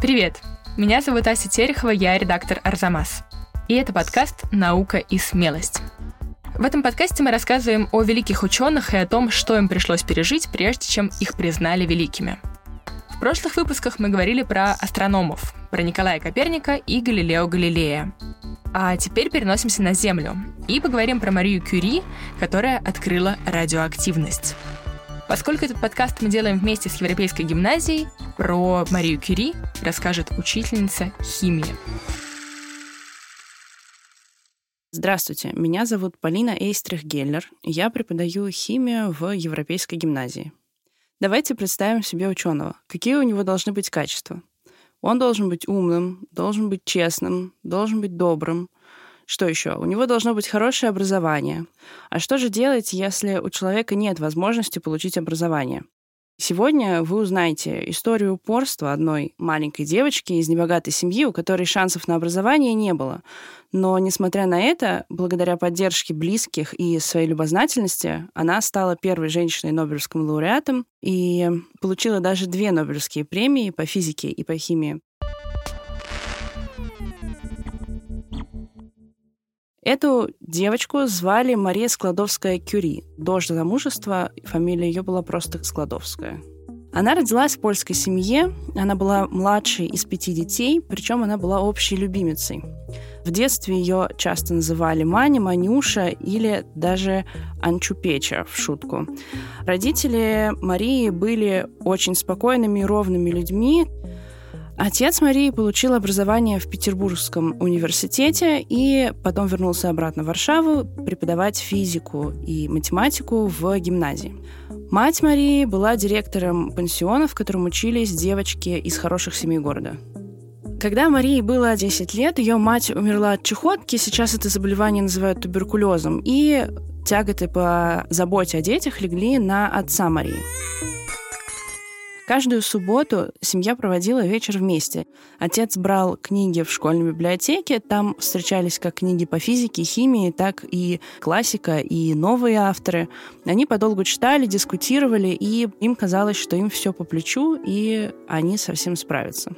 Привет! Меня зовут Ася Терехова, я редактор «Арзамас». И это подкаст «Наука и смелость». В этом подкасте мы рассказываем о великих ученых и о том, что им пришлось пережить, прежде чем их признали великими. В прошлых выпусках мы говорили про астрономов, про Николая Коперника и Галилео Галилея. А теперь переносимся на Землю и поговорим про Марию Кюри, которая открыла радиоактивность. Поскольку этот подкаст мы делаем вместе с Европейской гимназией, про Марию Кюри расскажет учительница химии. Здравствуйте, меня зовут Полина Эйстрих-Геллер, я преподаю химию в Европейской гимназии. Давайте представим себе ученого. Какие у него должны быть качества? Он должен быть умным, должен быть честным, должен быть добрым. Что еще? У него должно быть хорошее образование. А что же делать, если у человека нет возможности получить образование? Сегодня вы узнаете историю упорства одной маленькой девочки из небогатой семьи, у которой шансов на образование не было. Но, несмотря на это, благодаря поддержке близких и своей любознательности, она стала первой женщиной Нобелевским лауреатом и получила даже 2 Нобелевские премии по физике и по химии. Эту девочку звали Мария Складовская-Кюри. До замужества фамилия ее была просто Складовская. Она родилась в польской семье, она была младшей из 5 детей, причем она была общей любимицей. В детстве ее часто называли Маня, Манюша или даже Анчупеча в шутку. Родители Марии были очень спокойными и ровными людьми. Отец Марии получил образование в Петербургском университете и потом вернулся обратно в Варшаву преподавать физику и математику в гимназии. Мать Марии была директором пансиона, в котором учились девочки из хороших семей города. Когда Марии было 10 лет, ее мать умерла от чехотки, сейчас это заболевание называют туберкулезом, и тяготы по заботе о детях легли на отца Марии. Каждую субботу семья проводила вечер вместе. Отец брал книги в школьной библиотеке, там встречались как книги по физике, химии, так и классика, и новые авторы. Они подолгу читали, дискутировали, и им казалось, что им все по плечу, и они совсем справятся.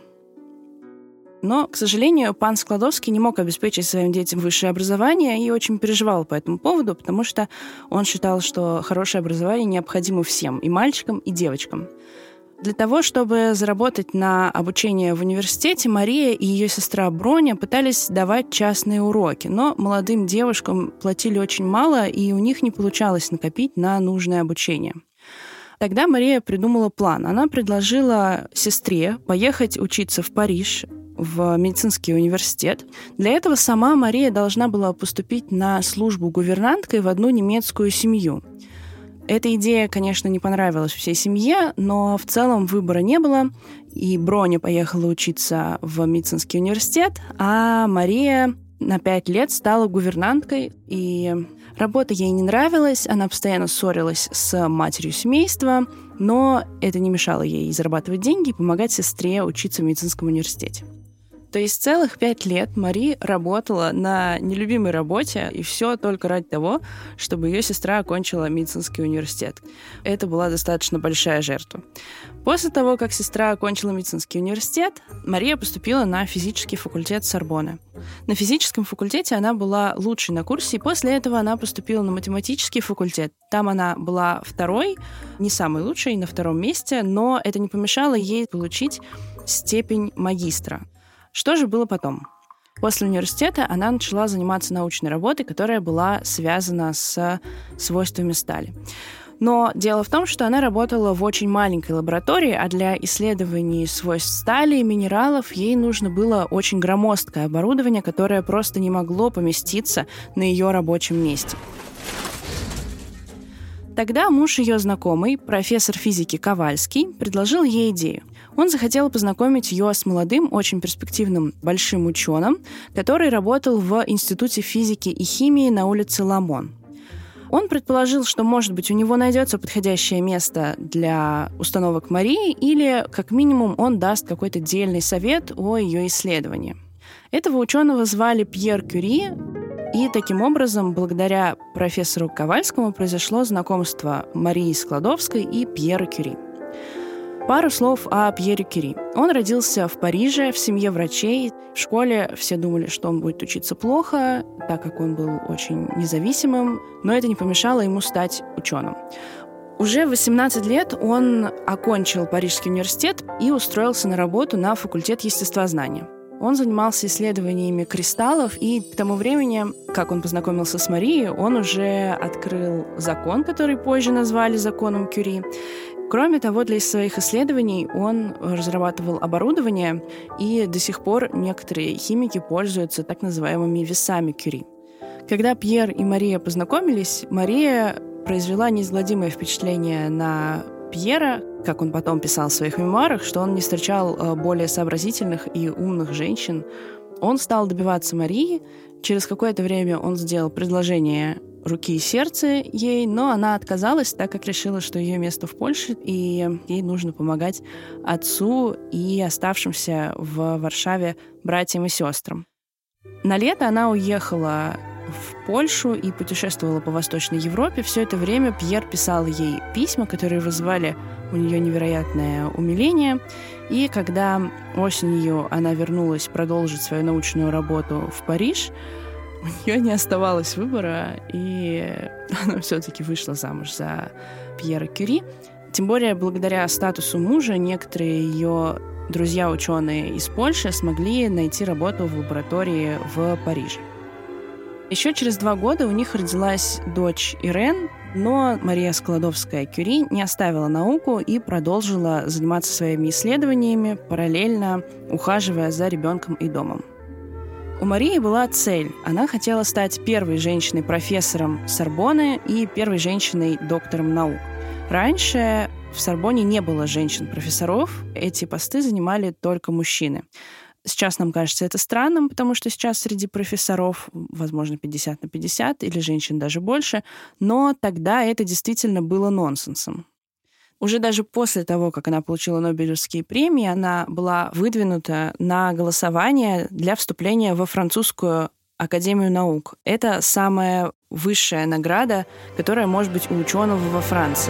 Но, к сожалению, пан Складовский не мог обеспечить своим детям высшее образование и очень переживал по этому поводу, потому что он считал, что хорошее образование необходимо всем, и мальчикам, и девочкам. Для того, чтобы заработать на обучение в университете, Мария и ее сестра Броня пытались давать частные уроки, но молодым девушкам платили очень мало, и у них не получалось накопить на нужное обучение. Тогда Мария придумала план. Она предложила сестре поехать учиться в Париж, в медицинский университет. Для этого сама Мария должна была поступить на службу гувернанткой в одну немецкую семью. Эта идея, конечно, не понравилась всей семье, но в целом выбора не было, и Броня поехала учиться в медицинский университет, а Мария на 5 лет стала гувернанткой, и работа ей не нравилась, она постоянно ссорилась с матерью семейства, но это не мешало ей зарабатывать деньги и помогать сестре учиться в медицинском университете. То есть целых 5 лет Мари работала на нелюбимой работе, и все только ради того, чтобы ее сестра окончила медицинский университет. Это была достаточно большая жертва. После того, как сестра окончила медицинский университет, Мария поступила на физический факультет Сорбонны. На физическом факультете она была лучшей на курсе, и после этого она поступила на математический факультет. Там она была второй, не самой лучшей, на 2-м месте, но это не помешало ей получить степень магистра. Что же было потом? После университета она начала заниматься научной работой, которая была связана с свойствами стали. Но дело в том, что она работала в очень маленькой лаборатории, а для исследований свойств стали и минералов ей нужно было очень громоздкое оборудование, которое просто не могло поместиться на ее рабочем месте. Тогда муж ее знакомый, профессор физики Ковальский, предложил ей идею. Он захотел познакомить ее с молодым, очень перспективным большим ученым, который работал в Институте физики и химии на улице Ламон. Он предположил, что, может быть, у него найдется подходящее место для установок Марии, или, как минимум, он даст какой-то дельный совет о ее исследовании. Этого ученого звали Пьер Кюри, и таким образом, благодаря профессору Ковальскому, произошло знакомство Марии Складовской и Пьера Кюри. Пару слов о Пьере Кюри. Он родился в Париже в семье врачей. В школе все думали, что он будет учиться плохо, так как он был очень независимым, но это не помешало ему стать ученым. Уже в 18 лет он окончил Парижский университет и устроился на работу на факультет естествознания. Он занимался исследованиями кристаллов, и к тому времени, как он познакомился с Марией, он уже открыл закон, который позже назвали законом Кюри. Кроме того, для своих исследований он разрабатывал оборудование, и до сих пор некоторые химики пользуются так называемыми весами Кюри. Когда Пьер и Мария познакомились, Мария произвела неизгладимое впечатление на Пьера, как он потом писал в своих мемуарах, что он не встречал более сообразительных и умных женщин. Он стал добиваться Марии. Через какое-то время он сделал предложение руки и сердца ей, но она отказалась, так как решила, что ее место в Польше, и ей нужно помогать отцу и оставшимся в Варшаве братьям и сестрам. На лето она уехала в Польшу и путешествовала по Восточной Европе. Все это время Пьер писал ей письма, которые вызывали у нее невероятное умиление. И когда осенью она вернулась продолжить свою научную работу в Париж, у нее не оставалось выбора, и она все-таки вышла замуж за Пьера Кюри. Тем более, благодаря статусу мужа, некоторые ее друзья-ученые из Польши смогли найти работу в лаборатории в Париже. Еще через 2 года у них родилась дочь Ирен, но Мария Складовская-Кюри не оставила науку и продолжила заниматься своими исследованиями, параллельно ухаживая за ребенком и домом. У Марии была цель. Она хотела стать первой женщиной-профессором Сорбонны и первой женщиной-доктором наук. Раньше в Сорбонне не было женщин-профессоров, эти посты занимали только мужчины. Сейчас нам кажется это странным, потому что сейчас среди профессоров, возможно, 50/50 или женщин даже больше, но тогда это действительно было нонсенсом. Уже даже после того, как она получила Нобелевские премии, она была выдвинута на голосование для вступления во Французскую академию наук. Это самая высшая награда, которая может быть у ученого во Франции.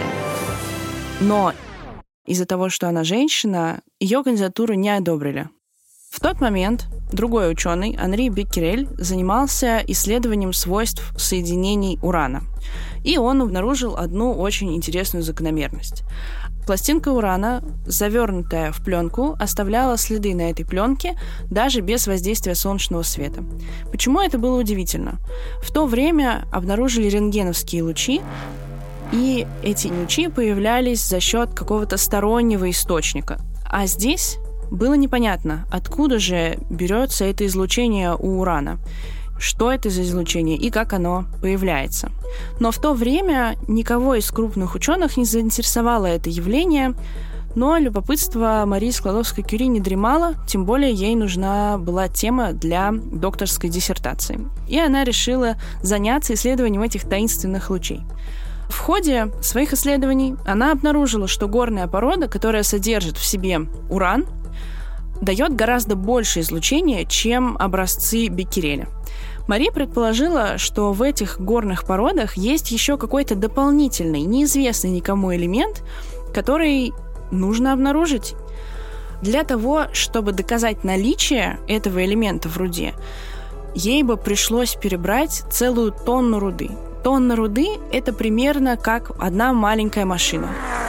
Но из-за того, что она женщина, ее кандидатуру не одобрили. В тот момент другой ученый, Анри Беккерель, занимался исследованием свойств соединений урана. И он обнаружил одну очень интересную закономерность. Пластинка урана, завернутая в пленку, оставляла следы на этой пленке даже без воздействия солнечного света. Почему это было удивительно? В то время обнаружили рентгеновские лучи, и эти лучи появлялись за счет какого-то стороннего источника. А здесь было непонятно, откуда же берется это излучение у урана, что это за излучение и как оно появляется. Но в то время никого из крупных ученых не заинтересовало это явление, но любопытство Марии Складовской-Кюри не дремало, тем более ей нужна была тема для докторской диссертации. И она решила заняться исследованием этих таинственных лучей. В ходе своих исследований она обнаружила, что горная порода, которая содержит в себе уран, дает гораздо больше излучения, чем образцы Беккереля. Мария предположила, что в этих горных породах есть еще какой-то дополнительный, неизвестный никому элемент, который нужно обнаружить. Для того, чтобы доказать наличие этого элемента в руде, ей бы пришлось перебрать целую тонну руды. Тонна руды – это примерно как одна маленькая машина.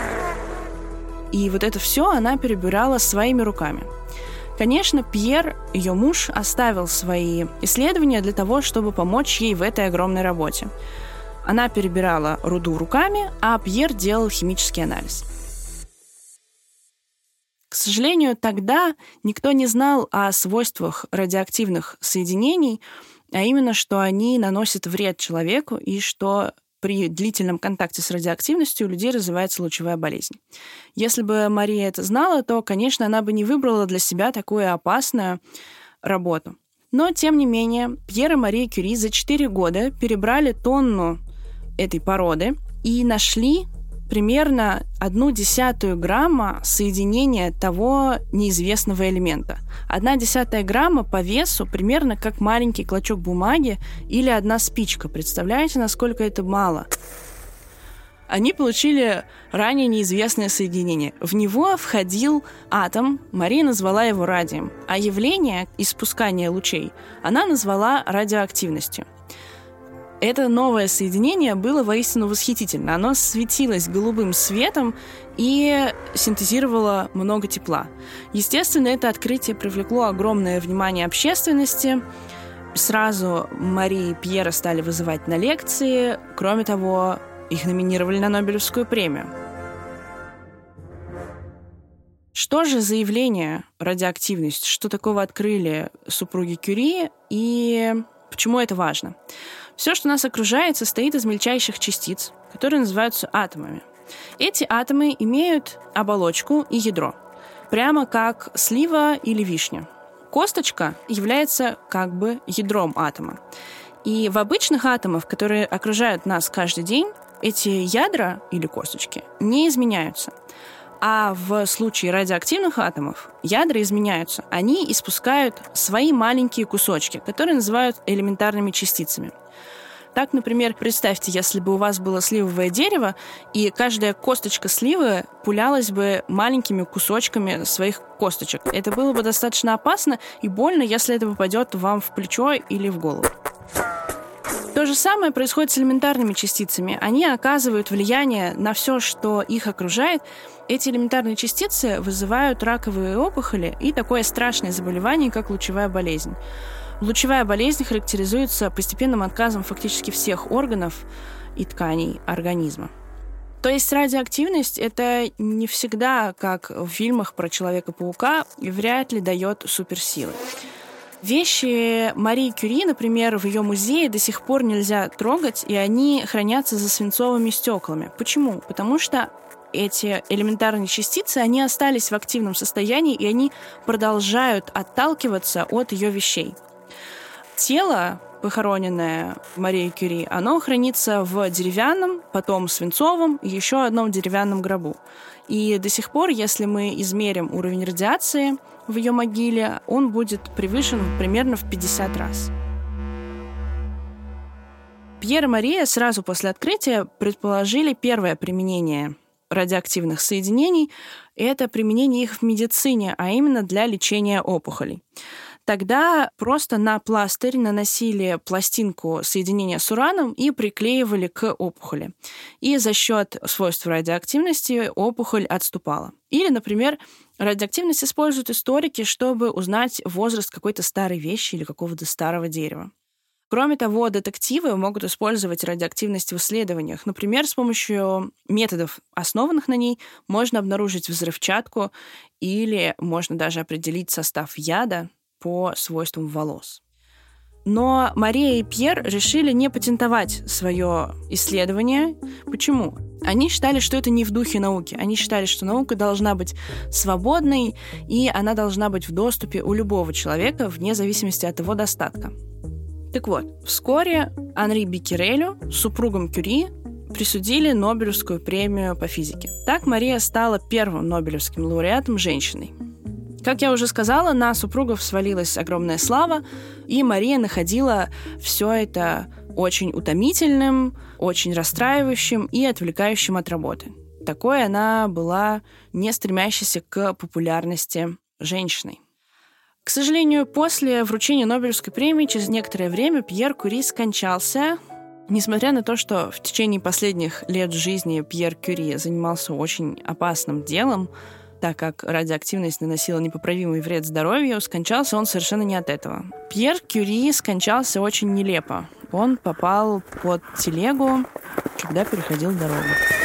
И вот это все она перебирала своими руками. Конечно, Пьер, ее муж, оставил свои исследования для того, чтобы помочь ей в этой огромной работе. Она перебирала руду руками, а Пьер делал химический анализ. К сожалению, тогда никто не знал о свойствах радиоактивных соединений, а именно, что они наносят вред человеку и что при длительном контакте с радиоактивностью у людей развивается лучевая болезнь. Если бы Мария это знала, то, конечно, она бы не выбрала для себя такую опасную работу. Но, тем не менее, Пьер и Мария Кюри за 4 года перебрали тонну этой породы и нашли примерно 0,1 грамма соединения того неизвестного элемента. 0,1 грамма по весу примерно как маленький клочок бумаги или 1 спичка. Представляете, насколько это мало? они получили ранее неизвестное соединение. В него входил атом, Мария назвала его радием, а явление испускания лучей она назвала радиоактивностью. Это новое соединение было воистину восхитительно. Оно светилось голубым светом и синтезировало много тепла. Естественно, это открытие привлекло огромное внимание общественности. Сразу Марии и Пьера стали вызывать на лекции. Кроме того, их номинировали на Нобелевскую премию. Что же за явление радиоактивность? Что такого открыли супруги Кюри и почему это важно? Все, что нас окружает, состоит из мельчайших частиц, которые называются атомами. Эти атомы имеют оболочку и ядро, прямо как слива или вишня. Косточка является как бы ядром атома. И в обычных атомах, которые окружают нас каждый день, эти ядра или косточки не изменяются. А в случае радиоактивных атомов ядра изменяются. Они испускают свои маленькие кусочки, которые называют элементарными частицами. Так, например, представьте, если бы у вас было сливовое дерево, и каждая косточка сливы пулялась бы маленькими кусочками своих косточек. Это было бы достаточно опасно и больно, если это попадет вам в плечо или в голову. То же самое происходит с элементарными частицами. Они оказывают влияние на все, что их окружает. Эти элементарные частицы вызывают раковые опухоли и такое страшное заболевание, как лучевая болезнь. Лучевая болезнь характеризуется постепенным отказом фактически всех органов и тканей организма. То есть радиоактивность — это не всегда, как в фильмах про Человека-паука, и вряд ли дает суперсилы. Вещи Марии Кюри, например, в ее музее до сих пор нельзя трогать, и они хранятся за свинцовыми стеклами. Почему? Потому что эти элементарные частицы, они остались в активном состоянии, и они продолжают отталкиваться от ее вещей. Тело, похороненное Марией Кюри, оно хранится в деревянном, потом свинцовом и еще одном деревянном гробу. И до сих пор, если мы измерим уровень радиации в ее могиле, он будет превышен примерно в 50 раз. Пьер и Мария сразу после открытия предположили первое применение радиоактивных соединений — это применение их в медицине, а именно для лечения опухолей. Тогда просто на пластырь наносили пластинку соединения с ураном и приклеивали к опухоли. И за счет свойств радиоактивности опухоль отступала. Или, например, радиоактивность используют историки, чтобы узнать возраст какой-то старой вещи или какого-то старого дерева. Кроме того, детективы могут использовать радиоактивность в исследованиях. Например, с помощью методов, основанных на ней, можно обнаружить взрывчатку или можно даже определить состав яда по свойствам волос. Но Мария и Пьер решили не патентовать свое исследование. Почему? Они считали, что это не в духе науки. Они считали, что наука должна быть свободной, и она должна быть в доступе у любого человека, вне зависимости от его достатка. Так вот, вскоре Анри Беккерелю, супругам Кюри, присудили Нобелевскую премию по физике. Так Мария стала первым Нобелевским лауреатом женщиной. Как я уже сказала, на супругов свалилась огромная слава, и Мария находила все это очень утомительным, очень расстраивающим и отвлекающим от работы. Такой она была не стремящейся к популярности женщиной. К сожалению, после вручения Нобелевской премии через некоторое время Пьер Кюри скончался. Несмотря на то, что в течение последних лет жизни Пьер Кюри занимался очень опасным делом, так как радиоактивность наносила непоправимый вред здоровью, скончался он совершенно не от этого. Пьер Кюри скончался очень нелепо. Он попал под телегу, когда переходил дорогу.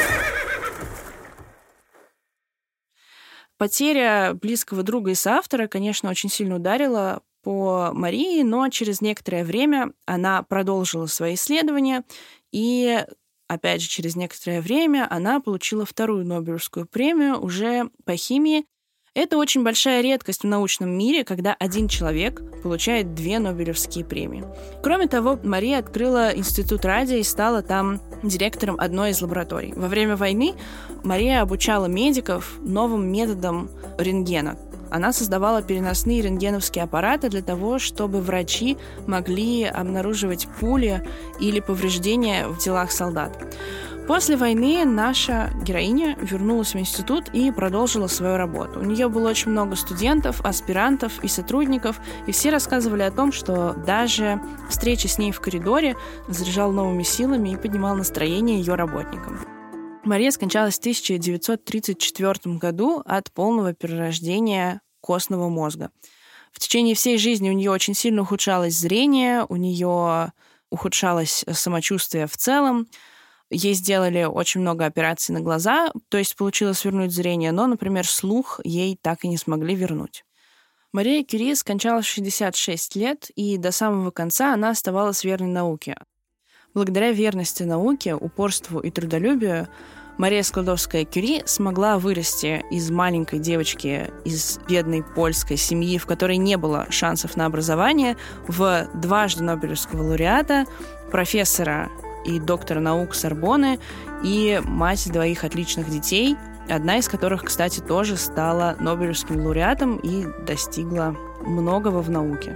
Потеря близкого друга и соавтора, конечно, очень сильно ударила по Марии, но через некоторое время она продолжила свои исследования, и опять же, через некоторое время она получила вторую Нобелевскую премию уже по химии. Это очень большая редкость в научном мире, когда один человек получает 2 Нобелевские премии. Кроме того, Мария открыла Институт радия и стала там директором одной из лабораторий. Во время войны Мария обучала медиков новым методам рентгена. Она создавала переносные рентгеновские аппараты для того, чтобы врачи могли обнаруживать пули или повреждения в телах солдат. После войны наша героиня вернулась в институт и продолжила свою работу. У нее было очень много студентов, аспирантов и сотрудников, и все рассказывали о том, что даже встреча с ней в коридоре заряжала новыми силами и поднимала настроение ее работникам. Мария скончалась в 1934 году от полного перерождения костного мозга. В течение всей жизни у нее очень сильно ухудшалось зрение, у нее ухудшалось самочувствие в целом. Ей сделали очень много операций на глаза, то есть получилось вернуть зрение, но, например, слух ей так и не смогли вернуть. Мария Кюри скончалась в 66 лет, и до самого конца она оставалась верной науке. Благодаря верности науке, упорству и трудолюбию Мария Складовская-Кюри смогла вырасти из маленькой девочки из бедной польской семьи, в которой не было шансов на образование, в дважды Нобелевского лауреата, профессора и доктора наук Сорбонны и мать двоих отличных детей, одна из которых, кстати, тоже стала Нобелевским лауреатом и достигла многого в науке.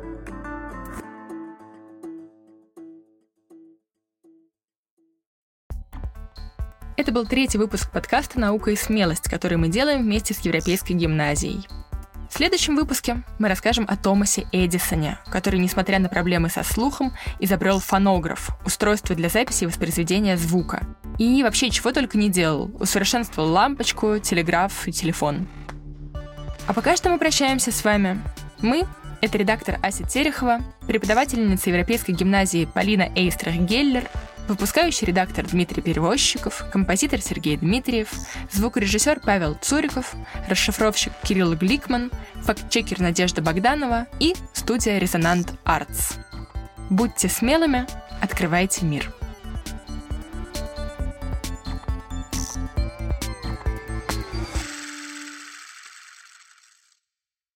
Это был 3-й выпуск подкаста «Наука и смелость», который мы делаем вместе с Европейской гимназией. В следующем выпуске мы расскажем о Томасе Эдисоне, который, несмотря на проблемы со слухом, изобрел фонограф – устройство для записи и воспроизведения звука. И вообще чего только не делал. Усовершенствовал лампочку, телеграф и телефон. А пока что мы прощаемся с вами. Мы – это редактор Ася Терехова, преподавательница Европейской гимназии Полина Эйстрах-Геллер, выпускающий редактор Дмитрий Перевозчиков, композитор Сергей Дмитриев, звукорежиссер Павел Цуриков, расшифровщик Кирилл Гликман, фактчекер Надежда Богданова и студия «Резонант Артс». Будьте смелыми, открывайте мир.